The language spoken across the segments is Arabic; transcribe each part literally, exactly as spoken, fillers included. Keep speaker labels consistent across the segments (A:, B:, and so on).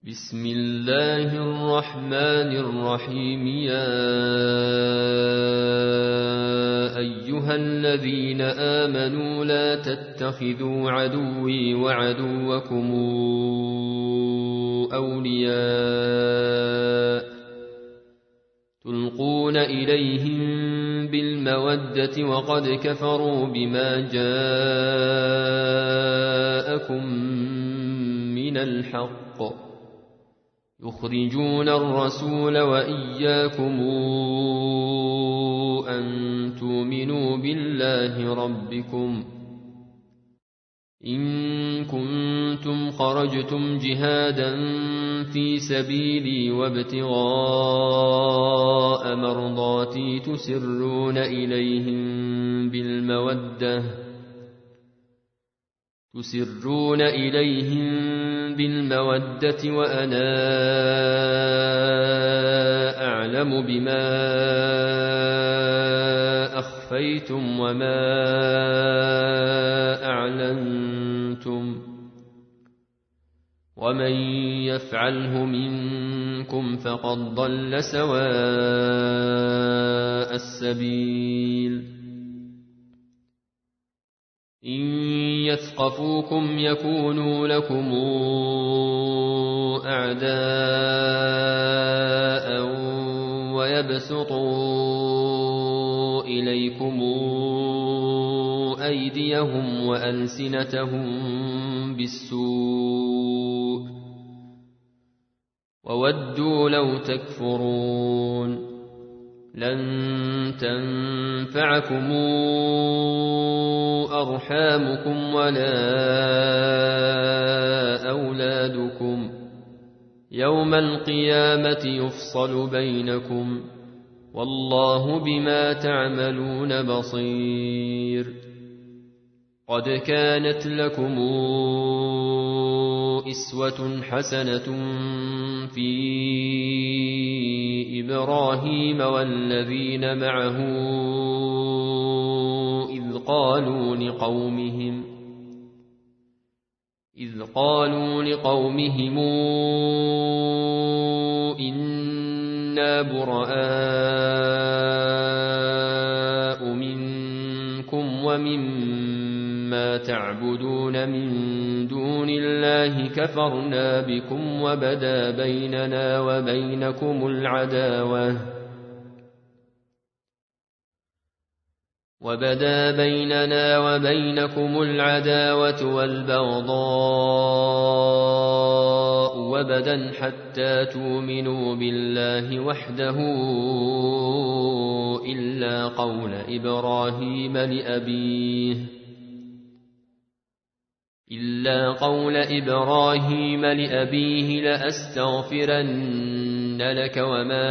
A: بسم الله الرحمن الرحيم يا أيها الذين آمنوا لا تتخذوا عدوي وعدوكم أولياء تلقون إليهم بالمودة وقد كفروا بما جاءكم من الحق يخرجون الرسول وإياكم أن تؤمنوا بالله ربكم إن كنتم خرجتم جهادا في سبيلي وابتغاء مرضاتي تسرون إليهم بالمودة تسرون إليهم بالمودة وأنا أعلم بما أخفيتم وما أعلنتم ومن يفعله منكم فقد ضل سواء السبيل إن يثقفوكم يكونوا لكم أعداء ويبسطوا إليكم أيديهم وألسنتهم بالسوء وودوا لو تكفرون لن تنفعكم أرحامكم ولا أولادكم يوم القيامة يفصل بينكم والله بما تعملون بصير قد كانت لكم إسوة حسنة في إبراهيم والذين معه إذ قالوا لقومهم إذ قالوا لقومهم إنا براء منكم ومما تعبدون من دون الله كفرنا بكم وبدا بيننا وبينكم العداوة وبدا بيننا وبينكم العداوة والبغضاء وبدا حتى تؤمنوا بالله وحده إلا قول إبراهيم لأبيه إلا قول إبراهيم لأبيه لأستغفرن لك وما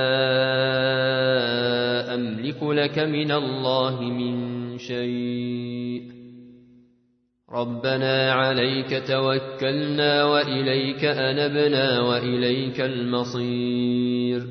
A: أملك لك من الله من شيء ربنا عليك توكلنا وإليك أنبنا وإليك المصير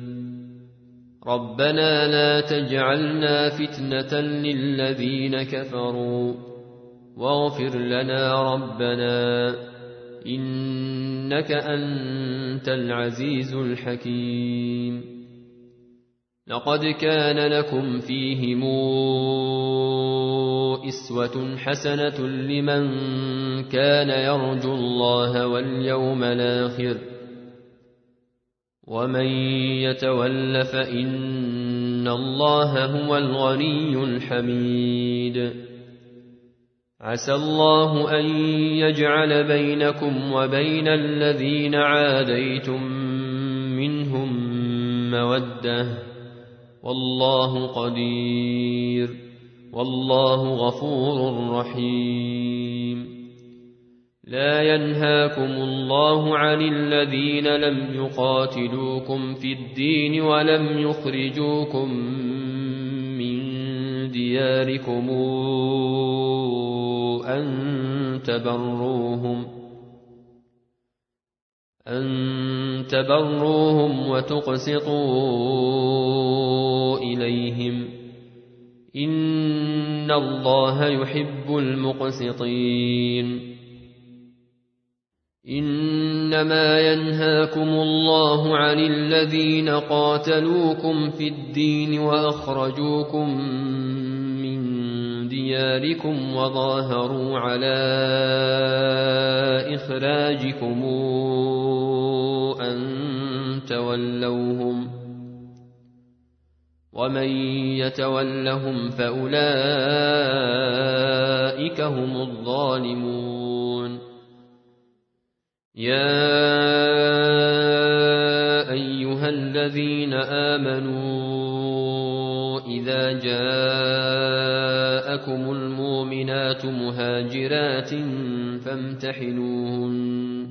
A: ربنا لا تجعلنا فتنة للذين كفروا واغفر لنا ربنا إنك أنت العزيز الحكيم لقد كان لكم فيهم إسوة حسنة لمن كان يرجو الله واليوم الآخر ومن يتول فإن الله هو الغني الحميد عسى الله أن يجعل بينكم وبين الذين عاديتم منهم مودة والله قدير والله غفور رحيم لا ينهاكم الله عن الذين لم يقاتلوكم في الدين ولم يخرجوكم من دياركم أن تبروهم أن تبروهم وتقسطوا إليهم إن الله يحب المقسطين إن إنما ينهاكم الله عن الذين قاتلوكم في الدين وأخرجوكم من دياركم وظاهروا على إخراجكم أن تولوهم ومن يتولهم فأولئك هم الظالمون يا أيها الذين آمنوا إذا جاءكم المؤمنات مهاجرات فامتحنوهن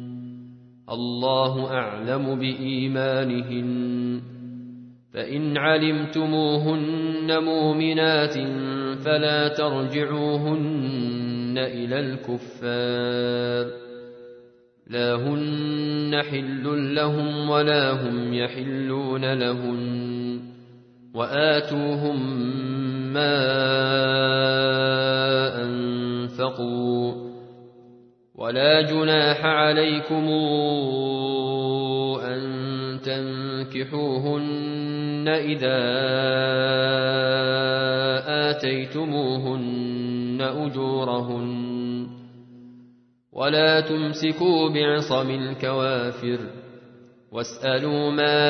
A: الله أعلم بإيمانهن فإن علمتموهن مؤمنات فلا ترجعوهن إلى الكفار لا هن حل لهم ولا هم يحلون لهن وآتوهم ما أنفقوا ولا جناح عليكم أن تنكحوهن إذا آتيتموهن أجورهن ولا تمسكوا بعصم الكوافر واسألوا ما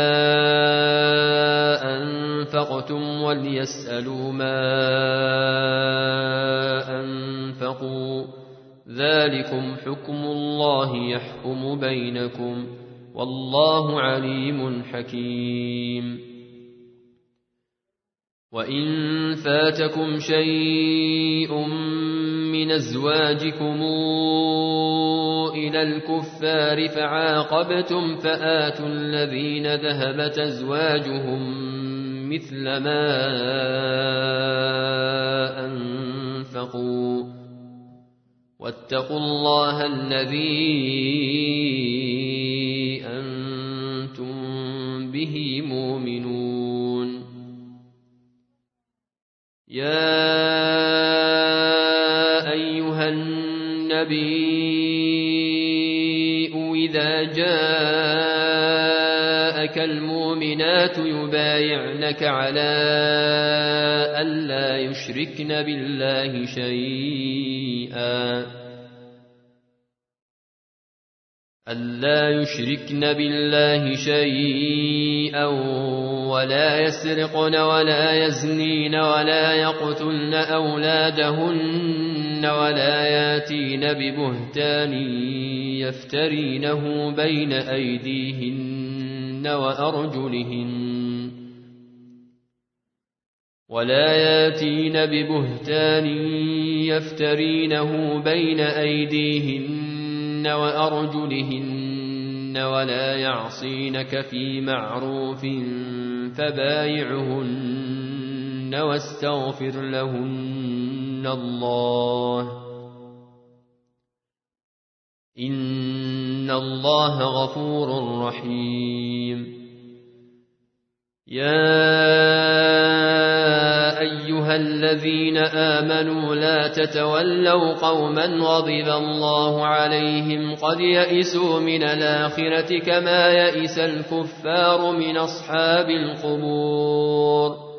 A: أنفقتم وليسألوا ما أنفقوا ذلكم حكم الله يحكم بينكم والله عليم حكيم وإن فاتكم شيء من أزواجكم إلى الكفار فعاقبتم فآتوا الذين ذهبت أزواجهم مثل ما أنفقوا واتقوا الله الذي أنتم به مؤمنون يا أيها النبي إذا جاءك المؤمنات يبايعنك على ألا يشركن بالله شيئا ألا يشركن بالله شيئا ولا يسرقن ولا يزنين ولا يقتلن أولادهن ولا ياتين ببهتان يفترينه بين أيديهن وأرجلهن ولا ياتين ببهتان يفترينه بين أيديهن وأرجلهن ولا يعصينك في معروف فبايعهن واستغفر لهن الله إن الله غفور رحيم يا أيها الذين آمنوا لا تتولوا قوما غضب الله عليهم قد يئسوا من الآخرة كما يئس الكفار من أصحاب القبور